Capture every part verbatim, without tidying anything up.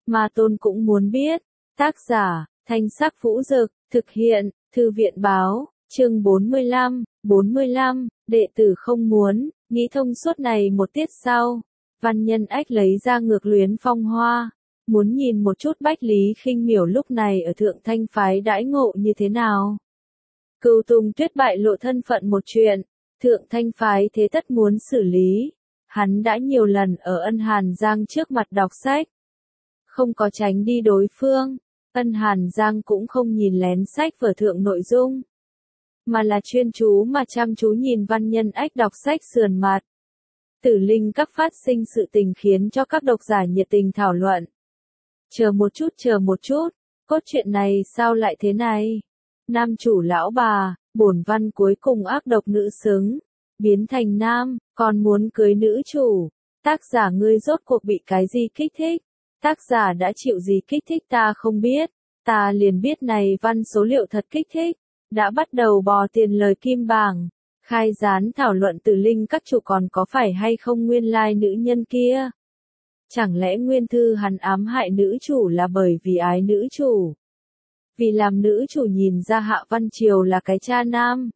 Ma Tôn cũng muốn biết. Tác giả, Thanh Sắc Vũ Dực, thực hiện, Thư viện Báo, chương bốn mươi lăm, bốn mươi lăm, đệ tử không muốn, nghĩ thông suốt này một tiết sau. Văn Nhân Ách lấy ra ngược luyến phong hoa, muốn nhìn một chút Bách Lý Khinh Miểu lúc này ở Thượng Thanh phái đãi ngộ như thế nào. Cửu Tùng Tuyết bại lộ thân phận một chuyện, Thượng Thanh phái thế tất muốn xử lý. Hắn đã nhiều lần ở Ân Hàn Giang trước mặt đọc sách, không có tránh đi đối phương. Ân Hàn Giang cũng không nhìn lén sách vở thượng nội dung, mà là chuyên chú mà chăm chú nhìn Văn Nhân Ách đọc sách sườn mặt. Tử Linh các phát sinh sự tình khiến cho các độc giả nhiệt tình thảo luận. Chờ một chút, chờ một chút, cốt truyện này sao lại thế này? Nam chủ lão bà, bổn văn cuối cùng ác độc nữ xứng, biến thành nam, còn muốn cưới nữ chủ. Tác giả ngươi rốt cuộc bị cái gì kích thích? Tác giả đã chịu gì kích thích ta không biết, ta liền biết này văn số liệu thật kích thích. Đã bắt đầu bò tiền lời kim bảng, khai gián thảo luận Tử Linh các chủ còn có phải hay không nguyên lai nữ nhân kia. Chẳng lẽ nguyên thư hắn ám hại nữ chủ là bởi vì ái nữ chủ? Vì làm nữ chủ nhìn ra Hạ Văn Triều là cái cha nam.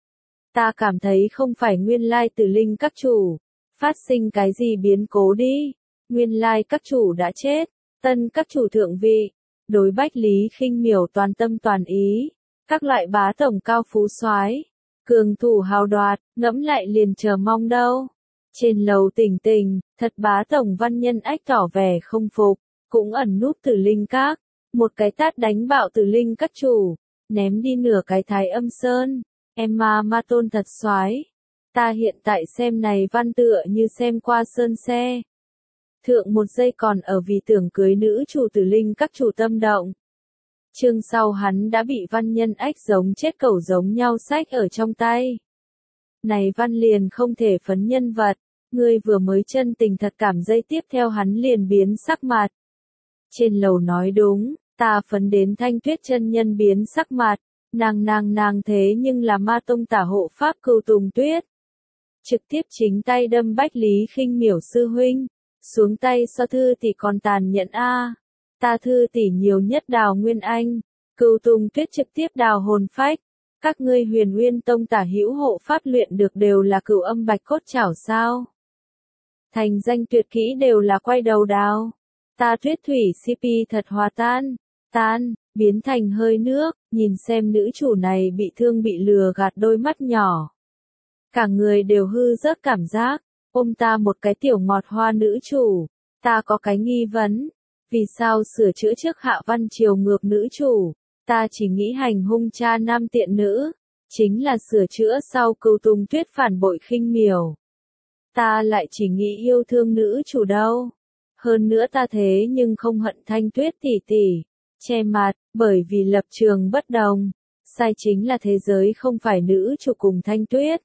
Ta cảm thấy không phải nguyên lai Tử Linh các chủ, phát sinh cái gì biến cố đi. Nguyên lai các chủ đã chết, tân các chủ thượng vị, đối Bách Lý Khinh Miểu toàn tâm toàn ý. Các loại bá tổng cao phú soái, cường thủ hào đoạt, ngẫm lại liền chờ mong đâu. Trên lầu Tỉnh Tình, thật bá tổng Văn Nhân Ách tỏ vẻ không phục, cũng ẩn núp Tử Linh các, một cái tát đánh bạo Tử Linh các chủ, ném đi nửa cái Thái Âm Sơn. Em ma Ma Tôn thật soái. Ta hiện tại xem này văn tựa như xem qua sơn xe. Thượng một giây còn ở vì tưởng cưới nữ chủ Tử Linh các chủ tâm động. Chương sau hắn đã bị Văn Nhân Ách giống chết cẩu giống nhau sách ở trong tay. Này văn liền không thể phấn nhân vật, ngươi vừa mới chân tình thật cảm giây tiếp theo hắn liền biến sắc mặt. Trên lầu nói đúng, ta phấn đến Thanh Tuyết chân nhân biến sắc mặt, nàng nàng nàng thế nhưng là Ma Tông tả hộ pháp Cửu Tùng Tuyết. Trực tiếp chính tay đâm Bách Lý Khinh Miểu sư huynh, xuống tay so thư tỷ còn tàn nhẫn a. Ta thư tỷ nhiều nhất đào Nguyên Anh, Cửu Tùng Tuyết trực tiếp đào hồn phách. Các ngươi Huyền Nguyên Tông tả hữu hộ pháp luyện được đều là cửu âm bạch cốt chảo sao? Thành danh tuyệt kỹ đều là quay đầu đào. Ta Tuyết thủy xê pê thật hòa tan, tan, biến thành hơi nước, nhìn xem nữ chủ này bị thương bị lừa gạt đôi mắt nhỏ. Cả người đều hư rớt cảm giác, ôm ta một cái tiểu ngọt hoa nữ chủ, ta có cái nghi vấn. Vì sao sửa chữa trước Hạ Văn Triều ngược nữ chủ, ta chỉ nghĩ hành hung cha nam tiện nữ, chính là sửa chữa sau Cửu Tùng Tuyết phản bội Khinh Miểu. Ta lại chỉ nghĩ yêu thương nữ chủ đâu. Hơn nữa ta thế nhưng không hận Thanh Tuyết tỷ tỷ, che mặt, bởi vì lập trường bất đồng, sai chính là thế giới không phải nữ chủ cùng Thanh Tuyết.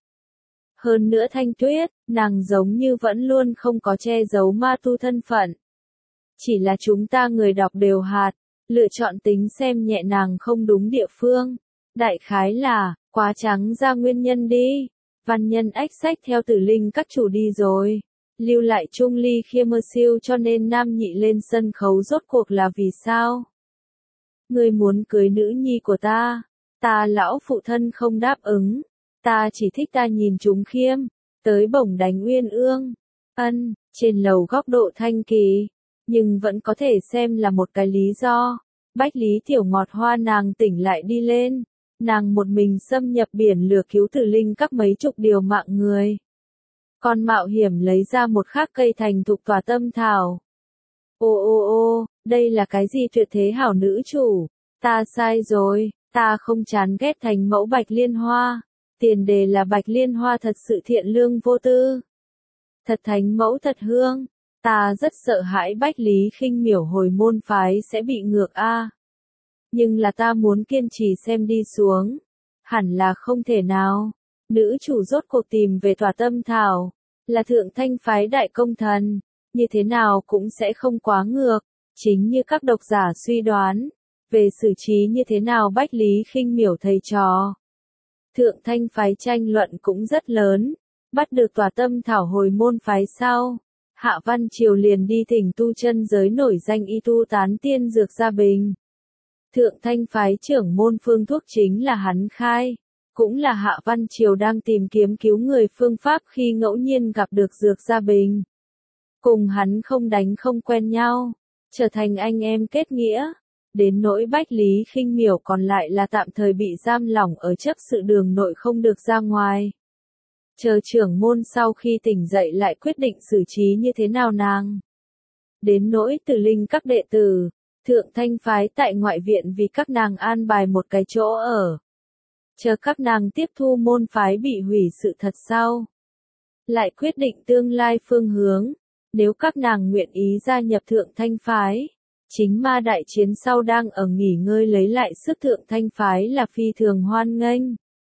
Hơn nữa Thanh Tuyết, nàng giống như vẫn luôn không có che giấu ma tu thân phận. Chỉ là chúng ta người đọc đều hạt, lựa chọn tính xem nhẹ nàng không đúng địa phương. Đại khái là, quá trắng ra nguyên nhân đi. Văn Nhân Ách sách theo Tử Linh các chủ đi rồi. Lưu lại Trung Ly Khiêm Mơ Siêu cho nên nam nhị lên sân khấu rốt cuộc là vì sao? Ngươi muốn cưới nữ nhi của ta. Ta lão phụ thân không đáp ứng. Ta chỉ thích ta nhìn chúng khiêm. Tới bổng đánh Uyên Ương. Ân, trên lầu góc độ thanh kỳ. Nhưng vẫn có thể xem là một cái lý do. Bách Lý Tiểu Ngọt Hoa nàng tỉnh lại đi lên. Nàng một mình xâm nhập biển lửa cứu Tử Linh các mấy chục điều mạng người. Còn mạo hiểm lấy ra một khác cây thành thục tỏa tâm thảo. Ô ô ô, đây là cái gì tuyệt thế hảo nữ chủ? Ta sai rồi, ta không chán ghét thành mẫu Bạch Liên Hoa. Tiền đề là Bạch Liên Hoa thật sự thiện lương vô tư. Thật thánh mẫu thật hương. Ta rất sợ hãi Bách Lý Khinh Miểu hồi môn phái sẽ bị ngược a. Nhưng là ta muốn kiên trì xem đi xuống. Hẳn là không thể nào. Nữ chủ rốt cuộc tìm về tỏa tâm thảo. Là Thượng Thanh phái đại công thần. Như thế nào cũng sẽ không quá ngược. Chính như các độc giả suy đoán. Về xử trí như thế nào Bách Lý Khinh Miểu thầy trò. Thượng Thanh phái tranh luận cũng rất lớn. Bắt được tỏa tâm thảo hồi môn phái sau. Hạ Văn Triều liền đi thỉnh tu chân giới nổi danh y tu tán tiên Dược Gia Bình. Thượng Thanh phái trưởng môn phương thuốc chính là hắn khai, cũng là Hạ Văn Triều đang tìm kiếm cứu người phương pháp khi ngẫu nhiên gặp được Dược Gia Bình. Cùng hắn không đánh không quen nhau, trở thành anh em kết nghĩa. Đến nỗi Bách Lý Khinh Miểu còn lại là tạm thời bị giam lỏng ở chấp sự đường nội không được ra ngoài. Chờ trưởng môn sau khi tỉnh dậy lại quyết định xử trí như thế nào nàng. Đến nỗi Tử Linh các đệ tử, Thượng Thanh phái tại ngoại viện vì các nàng an bài một cái chỗ ở. Chờ các nàng tiếp thu môn phái bị hủy sự thật sau. Lại quyết định tương lai phương hướng, nếu các nàng nguyện ý gia nhập Thượng Thanh phái. Chính ma đại chiến sau đang ở nghỉ ngơi lấy lại sức Thượng Thanh phái là phi thường hoan nghênh.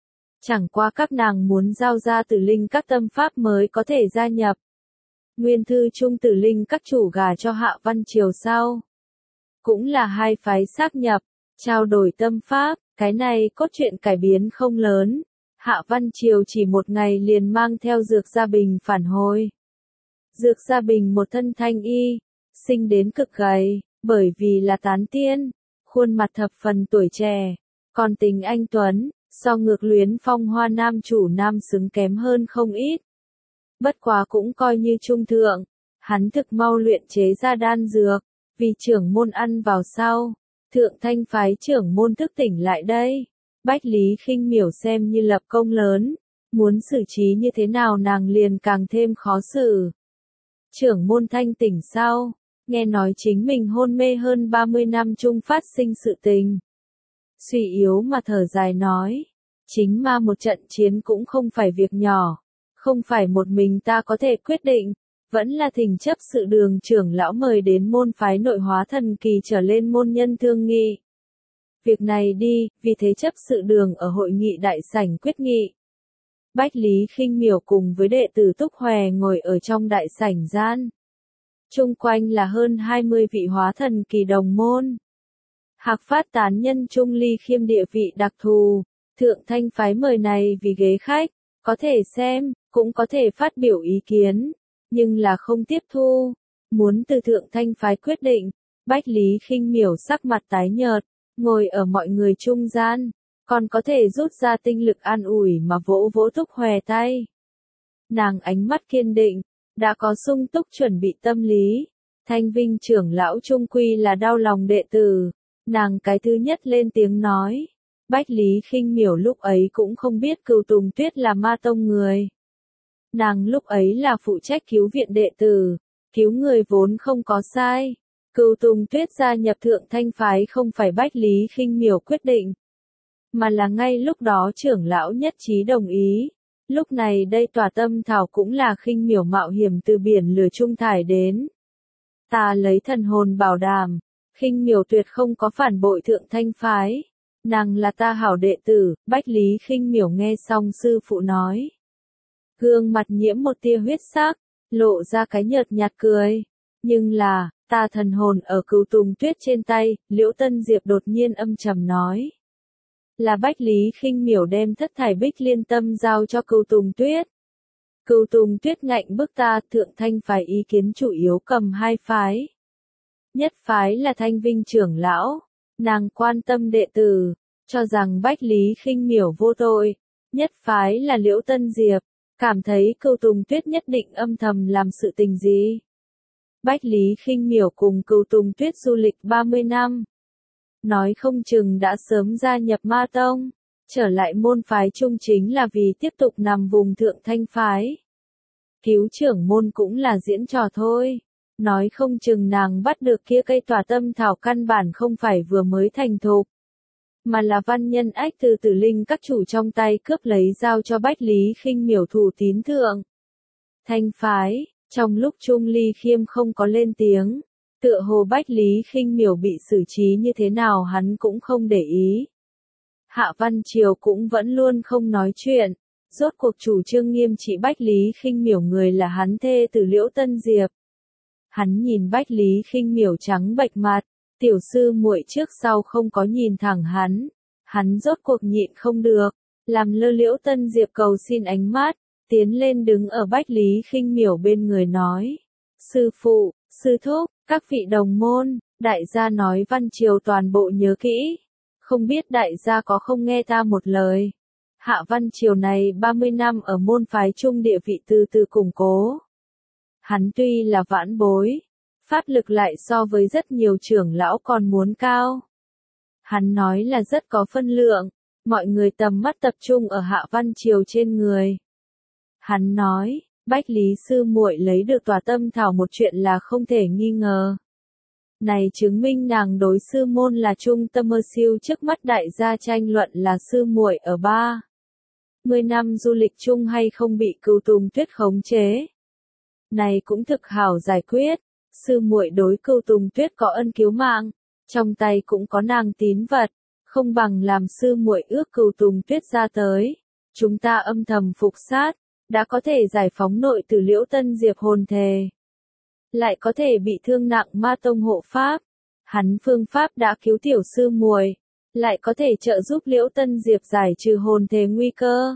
Chẳng qua các nàng muốn giao ra Tử Linh các tâm pháp mới có thể gia nhập. Nguyên thư trung Tử Linh các chủ gà cho Hạ Văn Triều sau. Cũng là hai phái sáp nhập, trao đổi tâm pháp, cái này cốt truyện cải biến không lớn. Hạ Văn Triều chỉ một ngày liền mang theo Dược Gia Bình phản hồi. Dược Gia Bình một thân thanh y, sinh đến cực gầy, bởi vì là tán tiên, khuôn mặt thập phần tuổi trẻ, còn tính anh tuấn, so ngược Luyến Phong Hoa nam chủ nam xứng kém hơn không ít. Bất quá cũng coi như trung thượng, hắn thực mau luyện chế ra đan dược, vì trưởng môn ăn vào sau, Thượng Thanh phái trưởng môn thức tỉnh lại đây. Bách Lý Khinh Miểu xem như lập công lớn, muốn xử trí như thế nào nàng liền càng thêm khó xử. Trưởng môn thanh tỉnh sau, nghe nói chính mình hôn mê hơn ba mươi năm chung phát sinh sự tình. Suy yếu mà thở dài nói, chính ma một trận chiến cũng không phải việc nhỏ, không phải một mình ta có thể quyết định, vẫn là thỉnh chấp sự đường trưởng lão mời đến môn phái nội hóa thần kỳ trở lên môn nhân thương nghị. Việc này đi, vì thế chấp sự đường ở hội nghị đại sảnh quyết nghị. Bách Lý Khinh Miểu cùng với đệ tử Túc Hòe ngồi ở trong đại sảnh gian. Chung quanh là hơn hai mươi vị hóa thần kỳ đồng môn. Hạc Phát tán nhân Trung Ly Khiêm địa vị đặc thù, Thượng Thanh phái mời này vì ghế khách, có thể xem, cũng có thể phát biểu ý kiến, nhưng là không tiếp thu. Muốn từ Thượng Thanh phái quyết định, Bách Lý Khinh Miểu sắc mặt tái nhợt, ngồi ở mọi người trung gian, còn có thể rút ra tinh lực an ủi mà vỗ vỗ Túc Hòe tay. Nàng ánh mắt kiên định, đã có sung túc chuẩn bị tâm lý. Thanh Vinh trưởng lão trung quy là đau lòng đệ tử, nàng cái thứ nhất lên tiếng nói. Bách Lý Khinh Miểu lúc ấy cũng không biết Cửu Tùng Tuyết là ma tông người. Nàng lúc ấy là phụ trách cứu viện đệ tử, cứu người vốn không có sai. Cửu Tùng Tuyết gia nhập Thượng Thanh phái không phải Bách Lý Khinh Miểu quyết định, mà là ngay lúc đó trưởng lão nhất trí đồng ý. Lúc này đây tòa tâm thảo cũng là Khinh Miểu mạo hiểm từ biển lửa trung thải đến. Ta lấy thần hồn bảo đảm, Khinh Miểu tuyệt không có phản bội Thượng Thanh phái. Nàng là ta hảo đệ tử. Bách Lý Khinh Miểu nghe xong sư phụ nói. Gương mặt nhiễm một tia huyết sắc, lộ ra cái nhợt nhạt cười. Nhưng là, ta thần hồn ở Cửu Tùng Tuyết trên tay, Liễu Tân Diệp đột nhiên âm trầm nói. Là Bách Lý Khinh Miểu đem thất thải bích liên tâm giao cho Cửu Tùng Tuyết. Cửu Tùng Tuyết ngạnh bức ta. Thượng Thanh phái ý kiến chủ yếu cầm hai phái. Nhất phái là Thanh Vinh trưởng lão, nàng quan tâm đệ tử, cho rằng Bách Lý Khinh Miểu vô tội. Nhất phái là Liễu Tân Diệp, cảm thấy Cửu Tùng Tuyết nhất định âm thầm làm sự tình gì. Bách Lý Khinh Miểu cùng Cửu Tùng Tuyết du lịch ba mươi năm. Nói không chừng đã sớm gia nhập ma tông, trở lại môn phái trung chính là vì tiếp tục nằm vùng Thượng Thanh phái. Cứu trưởng môn cũng là diễn trò thôi. Nói không chừng nàng bắt được kia cây tỏa tâm thảo căn bản không phải vừa mới thành thục, mà là văn nhân ách từ Tử Linh các chủ trong tay cướp lấy giao cho Bách Lý Khinh Miểu thủ tín Thượng Thanh phái. Trong lúc Trung Ly Khiêm không có lên tiếng, tựa hồ Bách Lý Khinh Miểu bị xử trí như thế nào hắn cũng không để ý. Hạ Văn Triều cũng vẫn luôn không nói chuyện, rốt cuộc chủ trương nghiêm trị Bách Lý Khinh Miểu người là hắn thê tử Liễu Tân Diệp. Hắn nhìn Bách Lý Khinh Miểu trắng bệch mặt, tiểu sư muội trước sau không có nhìn thẳng hắn, hắn rốt cuộc nhịn không được, làm lơ Liễu Tân Diệp cầu xin ánh mắt, tiến lên đứng ở Bách Lý Khinh Miểu bên người nói, sư phụ, sư thúc, các vị đồng môn, đại gia nói văn triều toàn bộ nhớ kỹ. Không biết đại gia có không nghe ta một lời. Hạ văn triều này ba mươi năm ở môn phái trung địa vị từ từ củng cố. Hắn tuy là vãn bối, pháp lực lại so với rất nhiều trưởng lão còn muốn cao. Hắn nói là rất có phân lượng, mọi người tầm mắt tập trung ở Hạ văn triều trên người. Hắn nói, Bách Lý sư muội lấy được tòa tâm thảo một chuyện là không thể nghi ngờ. Này chứng minh nàng đối sư môn là trung tâm mơ siêu, trước mắt đại gia tranh luận là sư muội ở ba mươi năm du lịch chung hay không bị Cửu Tùng Tuyết khống chế. Này cũng thực hảo giải quyết, sư muội đối Cửu Tùng Tuyết có ân cứu mạng, trong tay cũng có nàng tín vật, không bằng làm sư muội ước Cửu Tùng Tuyết ra tới, chúng ta âm thầm phục sát, đã có thể giải phóng nội tử Liễu Tân Diệp hồn thề, lại có thể bị thương nặng ma tông hộ pháp. Hắn phương pháp đã cứu tiểu sư muội, lại có thể trợ giúp Liễu Tân Diệp giải trừ hồn thề nguy cơ.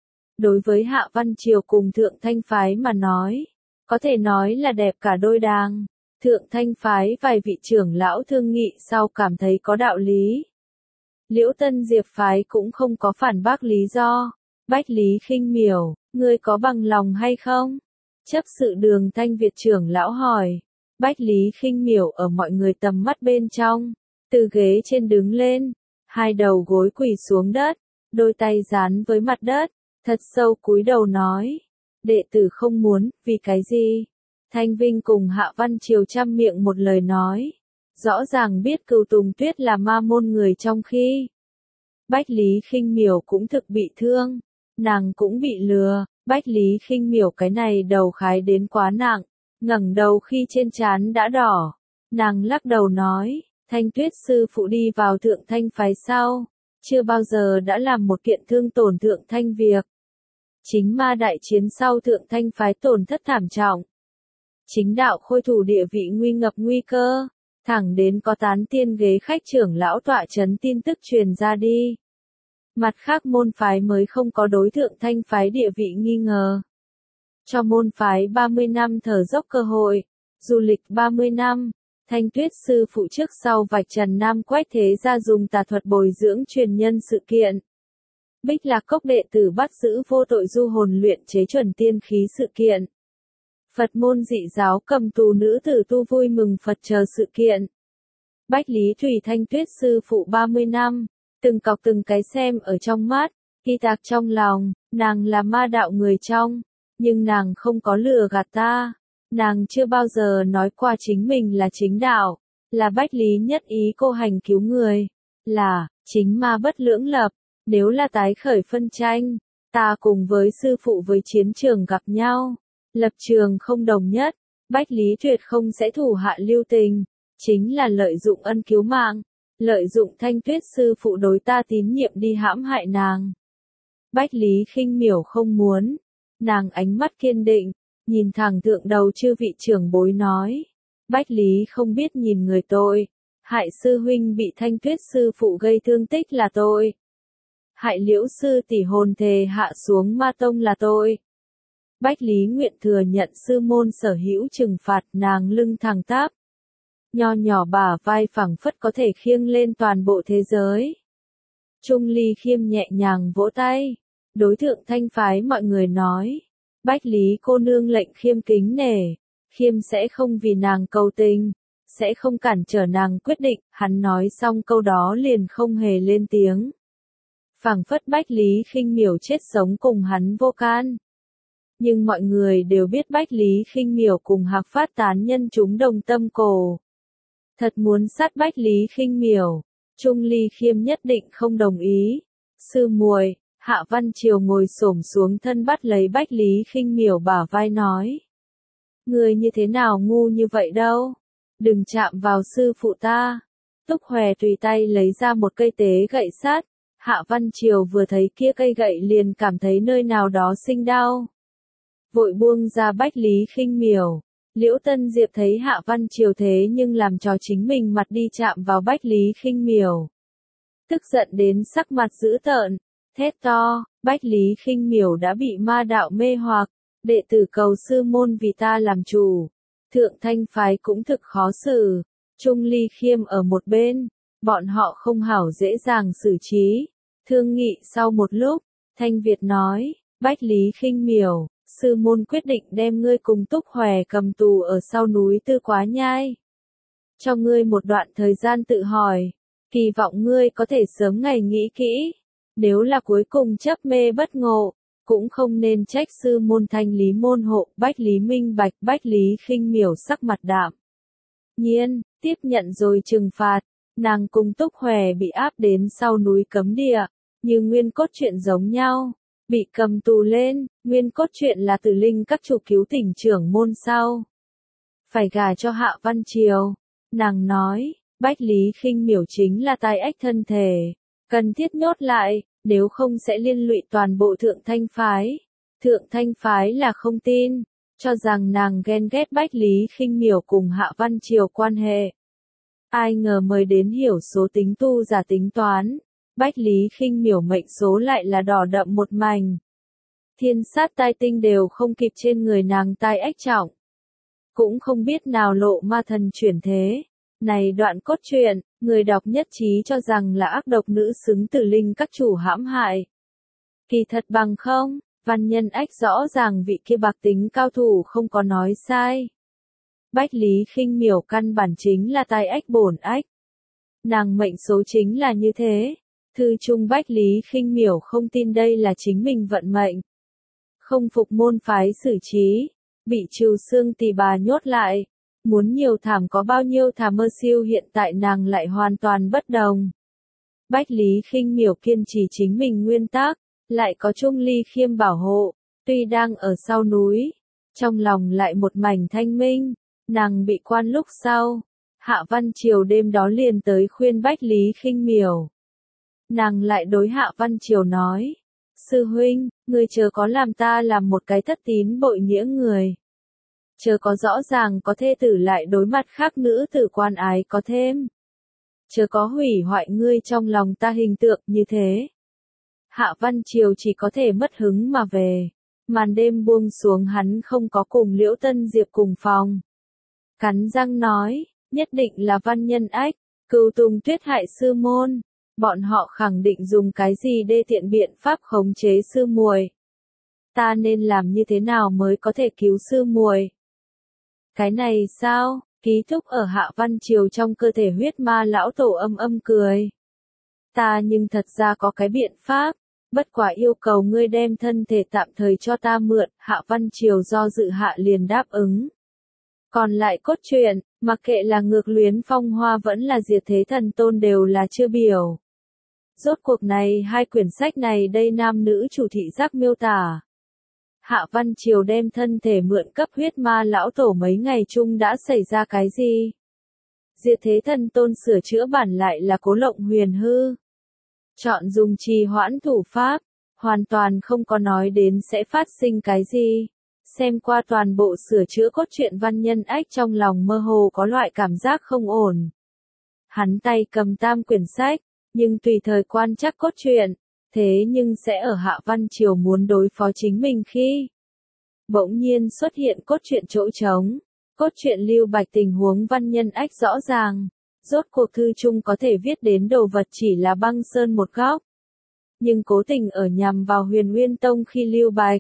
Đối với Hạ văn triều cùng Thượng Thanh phái mà nói, có thể nói là đẹp cả đôi đàng. Thượng Thanh phái vài vị trưởng lão thương nghị sau cảm thấy có đạo lý. Liễu Tân Diệp phái cũng không có phản bác lý do. Bách Lý Khinh Miểu, ngươi có bằng lòng hay không? Chấp sự Đường Thanh Việt trưởng lão hỏi. Bách Lý Khinh Miểu ở mọi người tầm mắt bên trong, từ ghế trên đứng lên, hai đầu gối quỳ xuống đất, đôi tay dán với mặt đất, thật sâu cúi đầu nói, đệ tử không muốn, vì cái gì? Thanh Vinh cùng Hạ văn triều trăm miệng một lời nói, rõ ràng biết Cửu Tùng Tuyết là ma môn người trong khi. Bách Lý Khinh Miểu cũng thực bị thương, nàng cũng bị lừa. Bách Lý Khinh Miểu cái này đầu khái đến quá nặng, ngẩng đầu khi trên trán đã đỏ. Nàng lắc đầu nói, Thanh Tuyết sư phụ đi vào Thượng Thanh phái sau, chưa bao giờ đã làm một kiện thương tổn Thượng Thanh việc. Chính ma đại chiến sau Thượng Thanh phái tổn thất thảm trọng. Chính đạo khôi thủ địa vị nguy ngập nguy cơ, thẳng đến có tán tiên ghế khách trưởng lão tọa chấn tin tức truyền ra đi. Mặt khác môn phái mới không có đối Thượng Thanh phái địa vị nghi ngờ. Cho môn phái ba mươi năm thở dốc cơ hội, du lịch ba mươi năm, Thanh Tuyết sư phụ trước sau vạch trần Nam Quách thế gia dùng tà thuật bồi dưỡng truyền nhân sự kiện. Bích Lạc Cốc đệ tử bắt giữ vô tội du hồn luyện chế chuẩn tiên khí sự kiện. Phật môn dị giáo cầm tù nữ tử tu vui mừng Phật chờ sự kiện. Bách Lý Thủy Thanh Tuyết sư phụ ba mươi năm. Từng cọc từng cái xem ở trong mắt, ghi tạc trong lòng, nàng là ma đạo người trong, nhưng nàng không có lừa gạt ta. Nàng chưa bao giờ nói qua chính mình là chính đạo, là Bách Lý nhất ý cô hành cứu người, là chính ma bất lưỡng lập. Nếu là tái khởi phân tranh, ta cùng với sư phụ với chiến trường gặp nhau, lập trường không đồng nhất, Bách Lý tuyệt không sẽ thủ hạ lưu tình, chính là lợi dụng ân cứu mạng. Lợi dụng Thanh Tuyết sư phụ đối ta tín nhiệm đi hãm hại nàng. Bách Lý Khinh Miểu không muốn. Nàng ánh mắt kiên định, nhìn thẳng thượng đầu chư vị trưởng bối nói. Bách Lý không biết nhìn người tội. Hại sư huynh bị Thanh Tuyết sư phụ gây thương tích là tội. Hại Liễu sư tỷ hồn thề hạ xuống ma tông là tội. Bách Lý nguyện thừa nhận sư môn sở hữu trừng phạt, nàng lưng thẳng tắp. Nho nhỏ bả vai phẳng phất có thể khiêng lên toàn bộ thế giới. Trung Ly Khiêm nhẹ nhàng vỗ tay. Đối Thượng Thanh phái mọi người nói. Bách Lý cô nương lệnh Khiêm kính nể. Khiêm sẽ không vì nàng cầu tình, sẽ không cản trở nàng quyết định. Hắn nói xong câu đó liền không hề lên tiếng. Phảng phất Bách Lý Khinh Miểu chết sống cùng hắn vô can. Nhưng mọi người đều biết Bách Lý Khinh Miểu cùng Hạc Phát tán nhân chúng đồng tâm cổ. Thật muốn sát Bách Lý Khinh Miểu, Trung Ly Khiêm nhất định không đồng ý. Sư muội, Hạ văn triều ngồi xổm xuống thân bắt lấy Bách Lý Khinh Miểu bả vai nói. Người như thế nào ngu như vậy đâu? Đừng chạm vào sư phụ ta. Túc Hòe tùy tay lấy ra một cây tế gậy sắt. Hạ văn triều vừa thấy kia cây gậy liền cảm thấy nơi nào đó sinh đau. Vội buông ra Bách Lý Khinh Miểu. Liễu Tân Diệp thấy Hạ văn triều thế nhưng làm cho chính mình mặt đi chạm vào Bách Lý Khinh Miểu. Tức giận đến sắc mặt dữ tợn, thét to, Bách Lý Khinh Miểu đã bị ma đạo mê hoặc, đệ tử cầu sư môn vì ta làm chủ. Thượng Thanh phái cũng thực khó xử. Trung Ly Khiêm ở một bên, bọn họ không hảo dễ dàng xử trí. Thương nghị sau một lúc, Thanh Việt nói, Bách Lý Khinh Miểu, sư môn quyết định đem ngươi cùng Túc Hòe cầm tù ở sau núi Tư Quá Nhai. Cho ngươi một đoạn thời gian tự hỏi, kỳ vọng ngươi có thể sớm ngày nghĩ kỹ. Nếu là cuối cùng chấp mê bất ngộ, cũng không nên trách sư môn thanh lý môn hộ. Bách Lý minh bạch. Bách Lý Khinh Miểu sắc mặt đạm nhiên, tiếp nhận rồi trừng phạt. Nàng cùng Túc Hòe bị áp đến sau núi cấm địa, như nguyên cốt truyện giống nhau, bị cầm tù lên. Nguyên cốt truyện là Tử Linh các chủ cứu tỉnh trưởng môn sau phải gả cho Hạ Văn Triều. Nàng nói, Bách Lý Khinh Miểu chính là tai ách thân thể, cần thiết nhốt lại, nếu không sẽ liên lụy toàn bộ Thượng Thanh phái. Thượng Thanh phái là không tin, cho rằng nàng ghen ghét Bách Lý Khinh Miểu cùng Hạ Văn Triều quan hệ. Ai ngờ mời đến hiểu số tính tu giả tính toán, Bách Lý Khinh Miểu mệnh số lại là đỏ đậm một mảnh. Thiên sát tai tinh đều không kịp trên người nàng tai ách trọng. Cũng không biết nào lộ ma thần chuyển thế. Này đoạn cốt truyện, người đọc nhất trí cho rằng là ác độc nữ xứng Tử Linh các chủ hãm hại. Kỳ thật bằng không, Văn Nhân Ách rõ ràng vị kia bạc tính cao thủ không có nói sai. Bách Lý Khinh Miểu căn bản chính là tai ách bổn ách. Nàng mệnh số chính là như thế. Thư trung Bách Lý Khinh Miểu không tin đây là chính mình vận mệnh. Không phục môn phái xử trí, bị trừ xương tỳ bà nhốt lại. Muốn nhiều thảm có bao nhiêu thảm mơ siêu hiện tại nàng lại hoàn toàn bất đồng. Bách Lý Khinh Miểu kiên trì chính mình nguyên tắc, lại có Trung Ly Khiêm bảo hộ, tuy đang ở sau núi, trong lòng lại một mảnh thanh minh. Nàng bị quan lúc sau, Hạ Văn Triều đêm đó liền tới khuyên Bách Lý Khinh Miểu. Nàng lại đối Hạ Văn Triều nói, sư huynh, ngươi chớ có làm ta làm một cái thất tín bội nghĩa người. Chớ có rõ ràng có thê tử lại đối mặt khác nữ tử quan ái có thêm. Chớ có hủy hoại ngươi trong lòng ta hình tượng như thế. Hạ Văn Triều chỉ có thể mất hứng mà về. Màn đêm buông xuống hắn không có cùng Liễu Tân Diệp cùng phòng. Cắn răng nói, nhất định là Văn Nhân Ách, Cửu Tùng Tuyết hại sư môn. Bọn họ khẳng định dùng cái gì đê tiện biện pháp khống chế sư muội. Ta nên làm như thế nào mới có thể cứu sư muội? Cái này sao? Ký thúc ở Hạ Văn Triều trong cơ thể huyết ma lão tổ âm âm cười. Ta nhưng thật ra có cái biện pháp, bất quả yêu cầu ngươi đem thân thể tạm thời cho ta mượn. Hạ Văn Triều do dự hạ liền đáp ứng. Còn lại cốt truyện, mặc kệ là Ngược Luyến Phong Hoa vẫn là Diệt Thế Thần Tôn đều là chưa biểu. Rốt cuộc này hai quyển sách này đây nam nữ chủ thị giác miêu tả. Hạ Văn Triều đem thân thể mượn cấp huyết ma lão tổ mấy ngày chung đã xảy ra cái gì? Diệt Thế Thần Tôn sửa chữa bản lại là Cố Lộng Huyền hư. Chọn dùng trì hoãn thủ pháp, hoàn toàn không có nói đến sẽ phát sinh cái gì. Xem qua toàn bộ sửa chữa cốt truyện Văn Nhân Ách trong lòng mơ hồ có loại cảm giác không ổn. Hắn tay cầm tam quyển sách, nhưng tùy thời quan chắc cốt truyện, thế nhưng sẽ ở Hạ Văn Triều muốn đối phó chính mình khi bỗng nhiên xuất hiện cốt truyện chỗ trống. Cốt truyện lưu bạch tình huống Văn Nhân Ách rõ ràng, rốt cuộc thư chung có thể viết đến đồ vật chỉ là băng sơn một góc. Nhưng cố tình ở nhằm vào Huyền Nguyên Tông khi lưu bạch.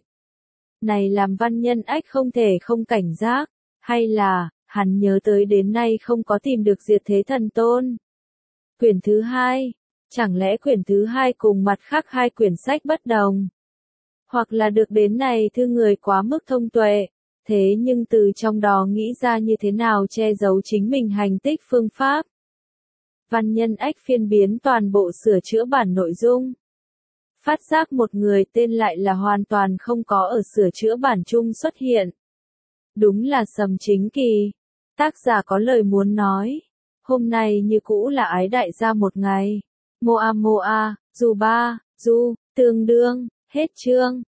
Này làm Văn Nhân Ách không thể không cảnh giác, hay là, hắn nhớ tới đến nay không có tìm được Diệt Thế Thần Tôn. Quyển thứ hai, chẳng lẽ quyển thứ hai cùng mặt khác hai quyển sách bất đồng? Hoặc là được đến này thư người quá mức thông tuệ, thế nhưng từ trong đó nghĩ ra như thế nào che giấu chính mình hành tích phương pháp. Văn Nhân Ách phiên biến toàn bộ sửa chữa bản nội dung. Phát giác một người tên lại là hoàn toàn không có ở sửa chữa bản chung xuất hiện. Đúng là Sầm Chính Kỳ. Tác giả có lời muốn nói. Hôm nay như cũ là ái đại gia một ngày. Moa Moa, dù ba, du, tương đương, hết chương.